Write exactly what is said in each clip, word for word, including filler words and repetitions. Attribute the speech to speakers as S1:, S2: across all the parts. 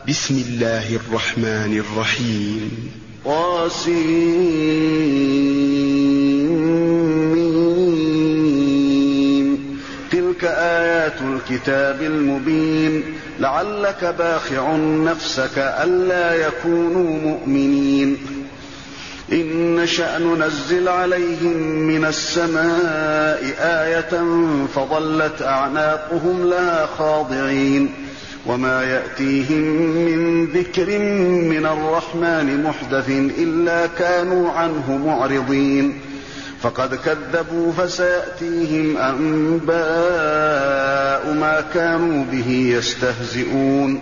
S1: بسم الله الرحمن الرحيم.
S2: طاسمين. تلك آيات الكتاب المبين. لعلك باخع نفسك ألا يكونوا مؤمنين. إن نشأ ننزل عليهم من السماء آية فظلت أعناقهم لها خاضعين وما يأتيهم من ذكر من الرحمن محدث إلا كانوا عنه معرضين. فقد كذبوا فسيأتيهم أنباء ما كانوا به يستهزئون.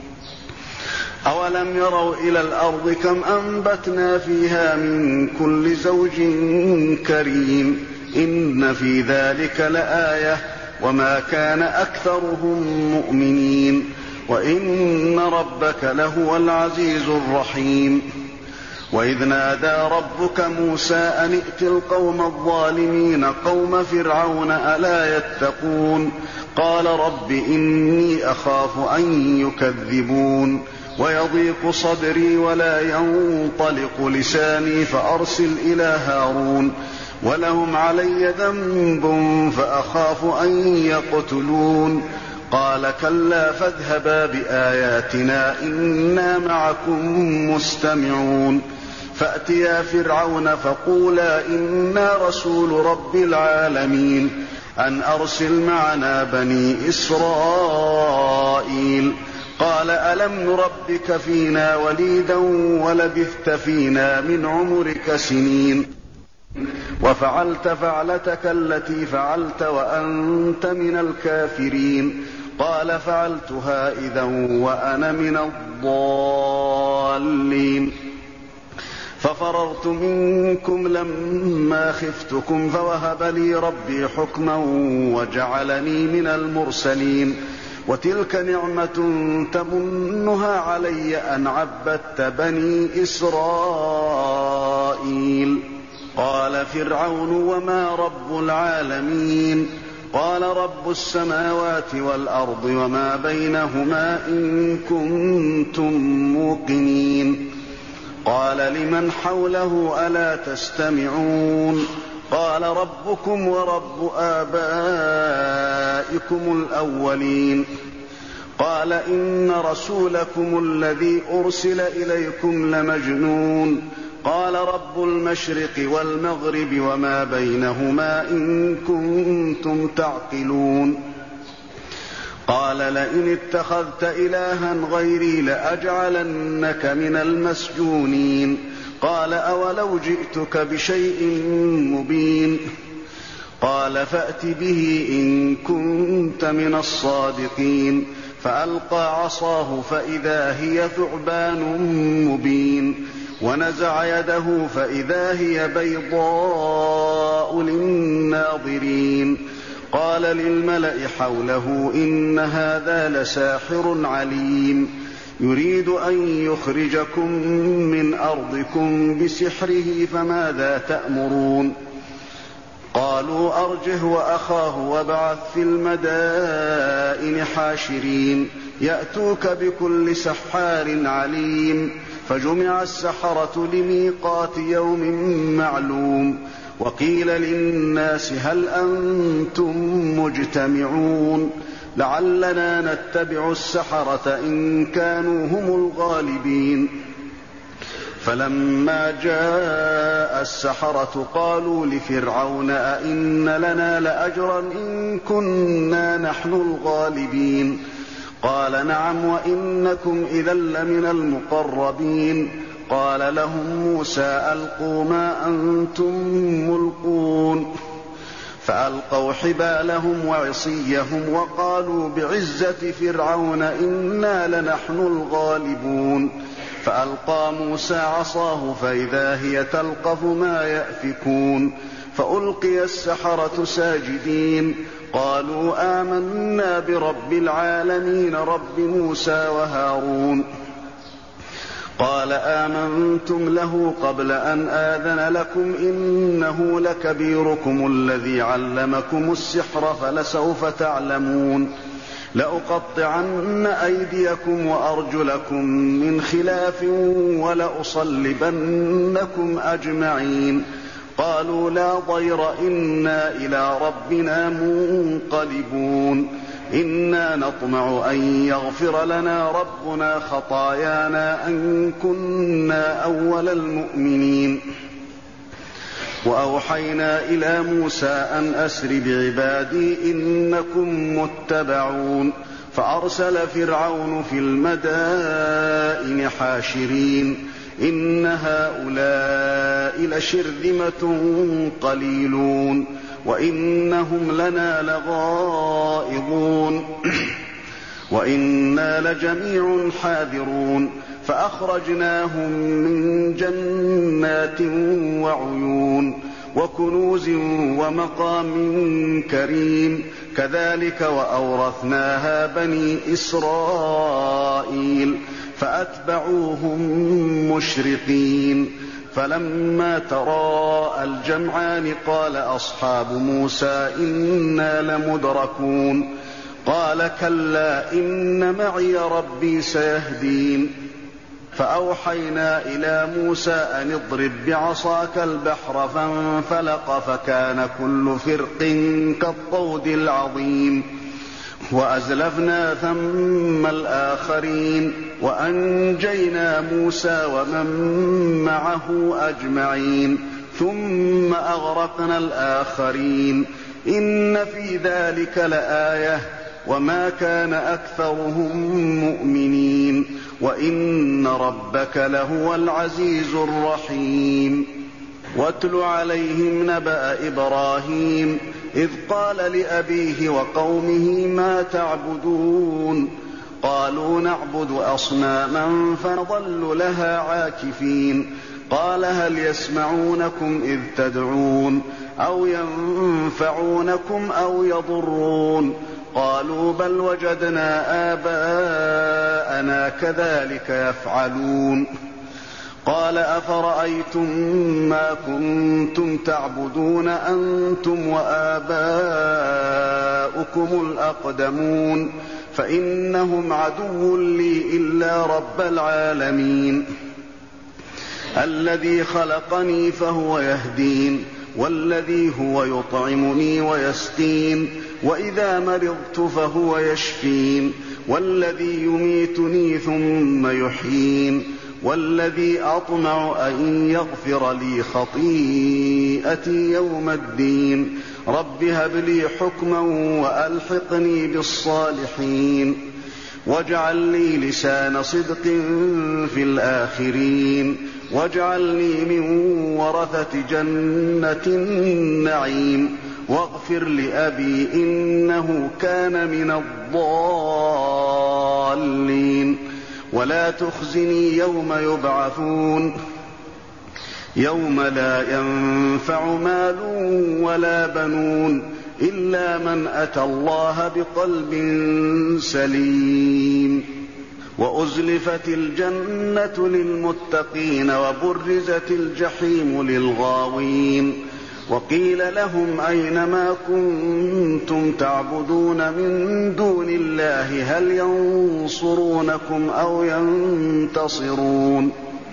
S2: أولم يروا إلى الأرض كم أنبتنا فيها من كل زوج كريم إن في ذلك لآية وما كان أكثرهم مؤمنين وإن ربك لهو العزيز الرحيم. وإذ نادى ربك موسى أن ائت القوم الظالمين قوم فرعون ألا يتقون قال رب إني أخاف أن يكذبون ويضيق صدري ولا ينطلق لساني فأرسل إلى هارون ولهم علي ذنب فأخاف أن يقتلون قال كلا فاذهبا بآياتنا إنا معكم مستمعون. فأتيا فرعون فقولا إنا رسول رب العالمين أن أرسل معنا بني إسرائيل. قال ألم نربك فينا وليدا ولبثت فينا من عمرك سنين وفعلت فعلتك التي فعلت وأنت من الكافرين. قال فعلتها إذا وأنا من الضالين. ففررت منكم لما خفتكم فوهب لي ربي حكما وجعلني من المرسلين. وتلك نعمة تمنها علي أن عبدت بني إسرائيل. قال فرعون وما رب العالمين قال رب السماوات والأرض وما بينهما إن كنتم موقنين. قال لمن حوله ألا تستمعون قال ربكم ورب آبائكم الأولين. قال إن رسولكم الذي أرسل إليكم لمجنون. قال رب المشرق والمغرب وما بينهما إن كنتم تعقلون. قال لئن اتخذت إلها غيري لأجعلنك من المسجونين. قال أولو جئتك بشيء مبين. قال فأت به إن كنت من الصادقين. فألقى عصاه فإذا هي ثعبان مبين ونزع يده فإذا هي بيضاء للناظرين. قال للملأ حوله إن هذا لساحر عليم يريد أن يخرجكم من أرضكم بسحره فماذا تأمرون. قالوا أرجه وأخاه وابعث في المدائن حاشرين يأتوك بكل سحار عليم. فجمع السحرة لميقات يوم معلوم. وقيل للناس هل أنتم مجتمعون لعلنا نتبع السحرة إن كانوا هم الغالبين. فلما جاء السحرة قالوا لفرعون أئن لنا لأجرا إن كنا نحن الغالبين. قال نعم وإنكم إذا لمن المقربين. قال لهم موسى ألقوا ما أنتم ملقون. فألقوا حبالهم وعصيهم وقالوا بعزة فرعون إنا لنحن الغالبون. فألقى موسى عصاه فإذا هي تلقف ما يأفكون. فألقي السحرة ساجدين قالوا آمنا برب العالمين رب موسى وهارون. قال آمنتم له قبل أن آذن لكم إنه لكبيركم الذي علمكم السحر فلسوف تعلمون. لأقطعن أيديكم وأرجلكم من خلاف ولأصلبنكم أجمعين. قالوا لا ضير إنا إلى ربنا منقلبون. إنا نطمع أن يغفر لنا ربنا خطايانا أن كنا أول المؤمنين. وأوحينا إلى موسى أن أسر بعبادي إنكم متبعون. فأرسل فرعون في المدائن حاشرين إن هؤلاء لشرذمة قليلون وإنهم لنا لغائظون وإنا لجميع حاذرون. فأخرجناهم من جنات وعيون وكنوز ومقام كريم. كذلك وأورثناها بني إسرائيل فأتبعوهم مشرقين. فلما تراءى الجمعان قال أصحاب موسى إنا لمدركون. قال كلا إن معي ربي سيهدين. فأوحينا إلى موسى أن اضرب بعصاك البحر فانفلق فكان كل فرق كالطود العظيم. وأزلفنا ثم الآخرين وأنجينا موسى ومن معه أجمعين ثم أغرقنا الآخرين. إن في ذلك لآية وما كان أكثرهم مؤمنين وإن ربك لهو العزيز الرحيم. واتل عليهم نبأ إبراهيم إذ قال لأبيه وقومه ما تعبدون. قالوا نعبد أصناما فنظل لها عاكفين. قال هل يسمعونكم إذ تدعون أو ينفعونكم أو يضرون. قالوا بل وجدنا آباءنا كذلك يفعلون. قال أفرأيتم ما كنتم تعبدون أنتم وآباؤكم الأقدمون فإنهم عدو لي إلا رب العالمين الذي خلقني فهو يهدين والذي هو يطعمني ويسقين وإذا مرضت فهو يشفين والذي يميتني ثم يحيين والذي أطمع أن يغفر لي خطيئتي يوم الدين. رب هب لي حكما وألحقني بالصالحين واجعل لي لسان صدق في الآخرين واجعلني من ورثة جنة النعيم واغفر لأبي إنه كان من الضالين ولا تخزني يوم يبعثون يوم لا ينفع مال ولا بنون إلا من أتى الله بقلب سليم. وأزلفت الجنة للمتقين وبرزت الجحيم للغاوين وقيل لهم أين ما كنتم تعبدون من دون الله هل ينصرونكم أو ينتصرون.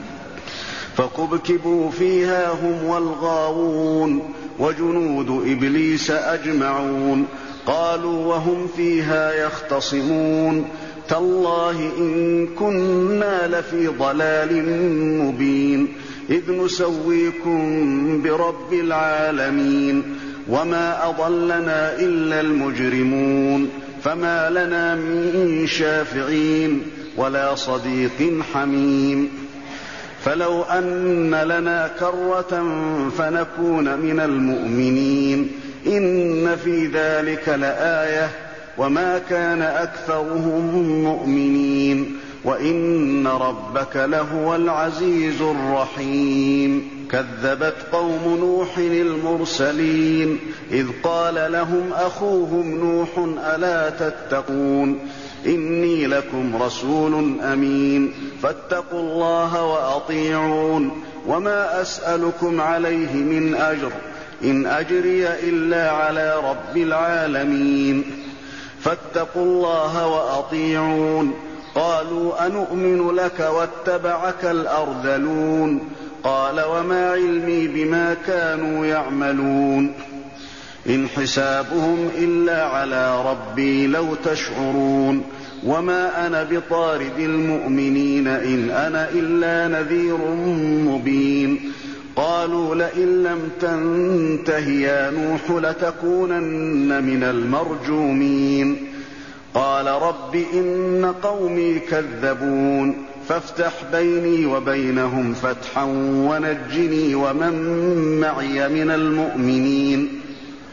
S2: فكبكبوا فيها هم والغاوون وجنود إبليس أجمعون قالوا وهم فيها يختصمون تالله إن كنا لفي ضلال مبين إذ نسويكم برب العالمين وما أضلنا إلا المجرمون فما لنا من شافعين ولا صديق حميم. فلو أن لنا كرة فنكون من المؤمنين إن في ذلك لآية وما كان أكثرهم مؤمنين وإن ربك لهو العزيز الرحيم. كذبت قوم نوح المرسلين إذ قال لهم أخوهم نوح ألا تتقون إني لكم رسول أمين فاتقوا الله وأطيعون وما أسألكم عليه من أجر إن أجري إلا على رب العالمين. فاتقوا الله وأطيعون. قالوا أنؤمن لك واتبعك الأرذلون. قال وما علمي بما كانوا يعملون إن حسابهم إلا على ربي لو تشعرون وما أنا بطارد المؤمنين إن أنا إلا نذير مبين. قالوا لئن لم تنته يا نوح لتكونن من المرجومين. قال رب إن قومي كذبون فافتح بيني وبينهم فتحا ونجني ومن معي من المؤمنين.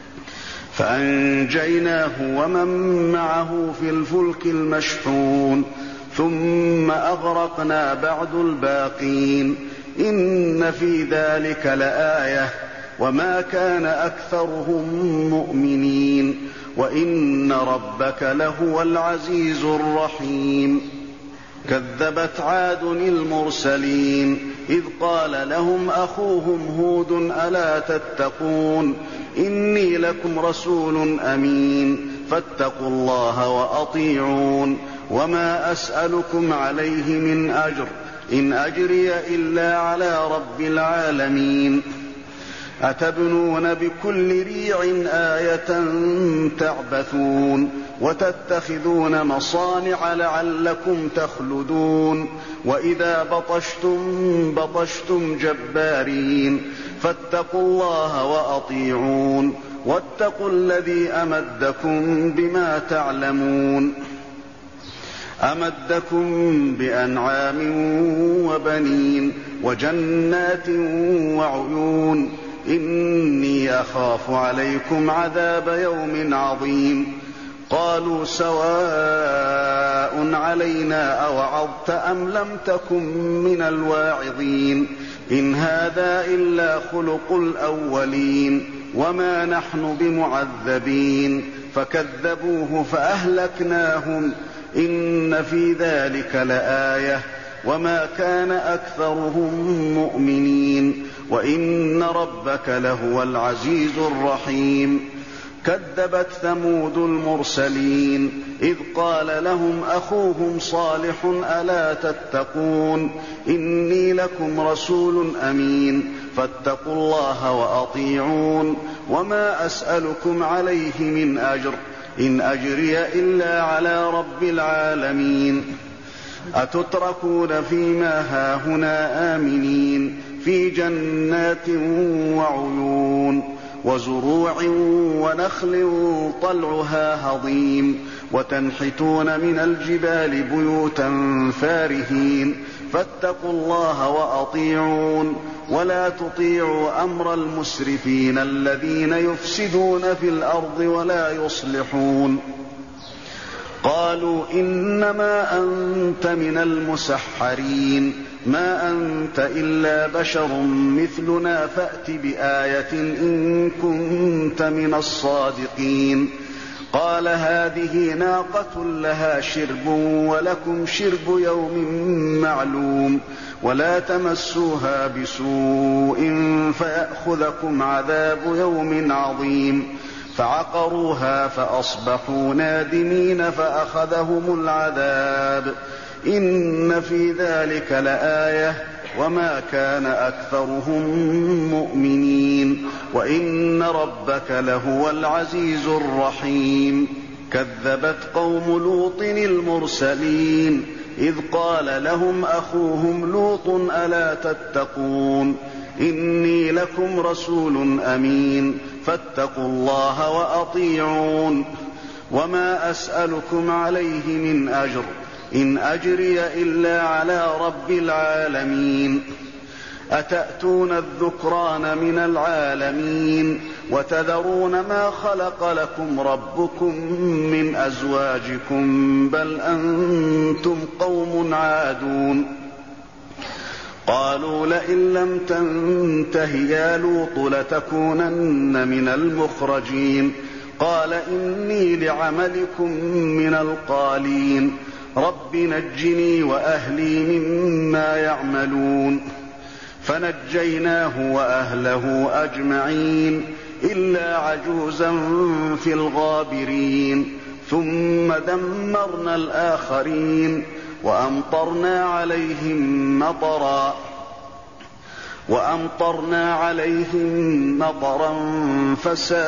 S2: فأنجيناه ومن معه في الفلك المشحون ثم أغرقنا بعد الباقين. إن في ذلك لآية وما كان أكثرهم مؤمنين وإن ربك لهو العزيز الرحيم. كذبت عاد المرسلين إذ قال لهم أخوهم هود ألا تتقون إني لكم رسول أمين فاتقوا الله وأطيعون وما أسألكم عليه من أجر إن أجري إلا على رب العالمين. أتبنون بكل ريع آية تعبثون وتتخذون مصانع لعلكم تخلدون وإذا بطشتم بطشتم جبارين فاتقوا الله وأطيعون واتقوا الذي أمدكم بما تعلمون. أمدكم بأنعام وبنين وجنات وعيون. إني أخاف عليكم عذاب يوم عظيم. قالوا سواء علينا أوعظت أم لم تكن من الواعظين إن هذا إلا خلق الأولين وما نحن بمعذبين. فكذبوه فأهلكناهم إن في ذلك لآية وما كان أكثرهم مؤمنين وإن ربك لهو العزيز الرحيم. كذبت ثمود المرسلين إذ قال لهم أخوهم صالح ألا تتقون إني لكم رسول أمين فاتقوا الله وأطيعون وما أسألكم عليه من أجر إن أجري إلا على رب العالمين. أتتركون فيما هاهنا آمنين في جنات وعيون وزروع ونخل طلعها هضيم وتنحتون من الجبال بيوتا فارهين فاتقوا الله وأطيعون ولا تطيعوا أمر المسرفين الذين يفسدون في الأرض ولا يصلحون. قالوا إنما أنت من المسحرين ما أنت إلا بشر مثلنا فأت بآية إن كنت من الصادقين. قال هذه ناقة لها شرب ولكم شرب يوم معلوم ولا تمسوها بسوء فيأخذكم عذاب يوم عظيم. فعقروها فأصبحوا نادمين فأخذهم العذاب. إن في ذلك لآية وما كان أكثرهم مؤمنين وإن ربك لهو العزيز الرحيم. كذبت قوم لوط المرسلين إذ قال لهم أخوهم لوط ألا تتقون إني لكم رسول أمين فاتقوا الله وأطيعون وما أسألكم عليه من أجر إن أجري إلا على رب العالمين. أتأتون الذكران من العالمين وتذرون ما خلق لكم ربكم من أزواجكم بل أنتم قوم عادون. قالوا لئن لم تنته يا لوط لتكونن من المخرجين. قال إني لعملكم من القالين رب نجني وأهلي مما يعملون. فنجيناه وأهله أجمعين إلا عجوزا في الغابرين ثم دمرنا الآخرين وأمطرنا عليهم مطرا وأمطرنا عليهم مطرا فساء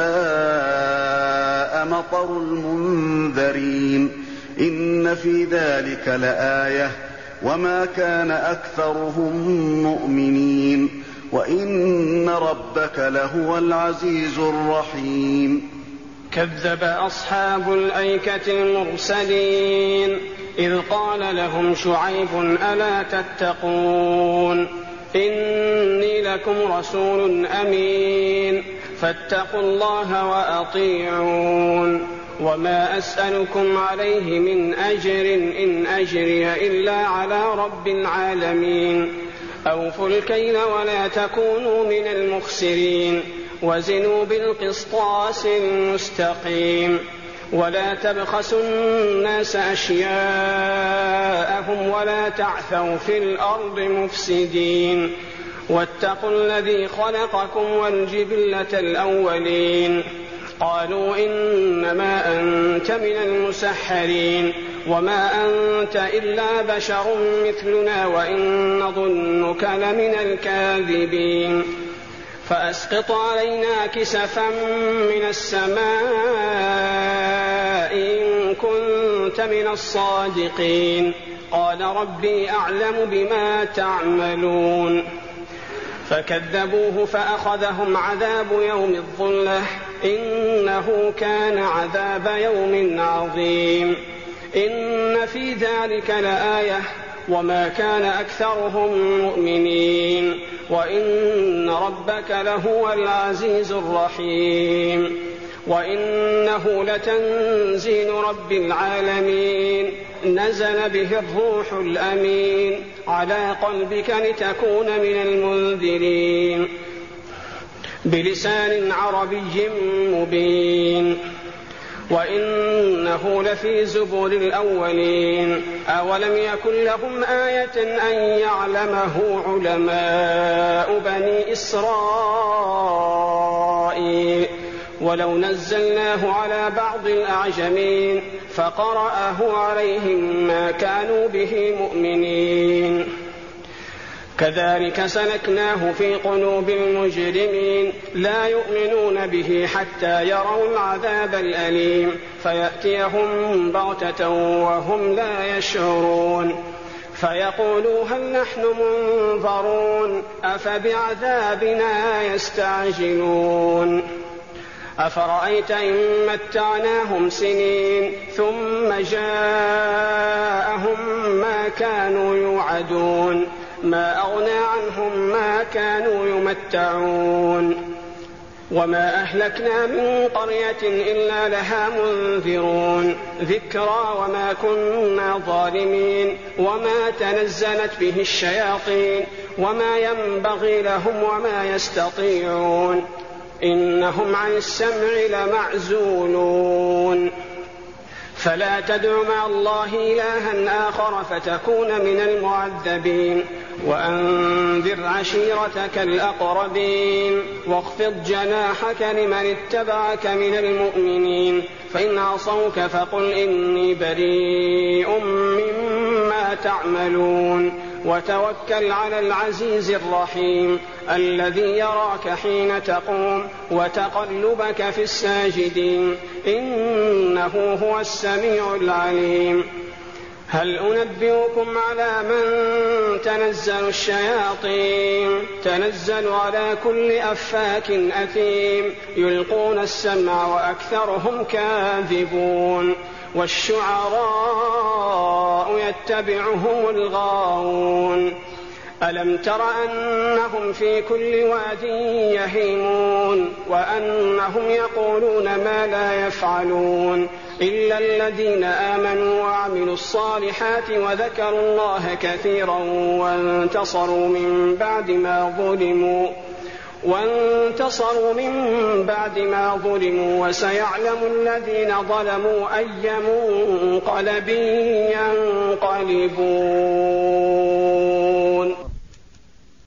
S2: مطر المنذرين إن في ذلك لآية وما كان أكثرهم مؤمنين وإن ربك لهو العزيز الرحيم.
S3: كذب أصحاب الأيكة المرسلين إذ قال لهم شعيب ألا تتقون إني لكم رسول أمين فاتقوا الله وأطيعون وما أسألكم عليه من أجر إن أجري إلا على رب العالمين أوفوا الكيل ولا تكونوا من المخسرين وزنوا بالقسطاس المستقيم ولا تبخسوا الناس أشياءهم ولا تعثوا في الأرض مفسدين واتقوا الذي خلقكم والجبلة الأولين قالوا إنما أنت من المسحرين وما أنت إلا بشر مثلنا وإن نظنك لمن الكاذبين فأسقط علينا كسفا من السماء إن كنت من الصادقين قال ربي أعلم بما تعملون فكذبوه فأخذهم عذاب يوم الظلة إنه كان عذاب يوم عظيم إن في ذلك لآية وما كان أكثرهم مؤمنين وإن ربك لهو العزيز الرحيم وإنه لتنزيل رب العالمين نزل به الروح الأمين على قلبك لتكون من المنذرين بلسان عربي مبين وإنه لفي زبر الأولين أولم يكن لهم آية أن يعلمه علماء بني إسرائيل ولو نزلناه على بعض الأعجمين فقرأه عليهم ما كانوا به مؤمنين كذلك سلكناه في قلوب المجرمين لا يؤمنون به حتى يروا العذاب الأليم فيأتيهم بغتة وهم لا يشعرون فيقولوا هل نحن منظرون أفبعذابنا يستعجلون أفرأيت إن متعناهم سنين ثم جاءهم ما كانوا يوعدون ما أغنى عنهم ما كانوا يمتعون وما أهلكنا من قرية إلا لها منذرون ذكرى وما كنا ظالمين وما تنزلت به الشياطين وما ينبغي لهم وما يستطيعون إنهم عن السمع لمعزولون فلا تدع مع الله إلها آخر فتكون من المعذبين وأنذر عشيرتك الأقربين واخفض جناحك لمن اتبعك من المؤمنين فإن عصوك فقل إني بريء مما تعملون وتوكل على العزيز الرحيم الذي يراك حين تقوم وتقلبك في الساجدين إنه هو السميع العليم هل أنبئكم على من تنزل الشياطين تنزل على كل أفاك أثيم يلقون السمع وأكثرهم كاذبون والشعراء يتبعهم الغاوون ألم تر أنهم في كل واد يهيمون وأنهم يقولون ما لا يفعلون إلا الذين آمنوا وعملوا الصالحات وذكروا الله كثيرا وانتصروا من بعد ما ظلموا وانتصروا من بعد ما ظلموا وسيعلم الذين ظلموا أي منقلب ينقلبون.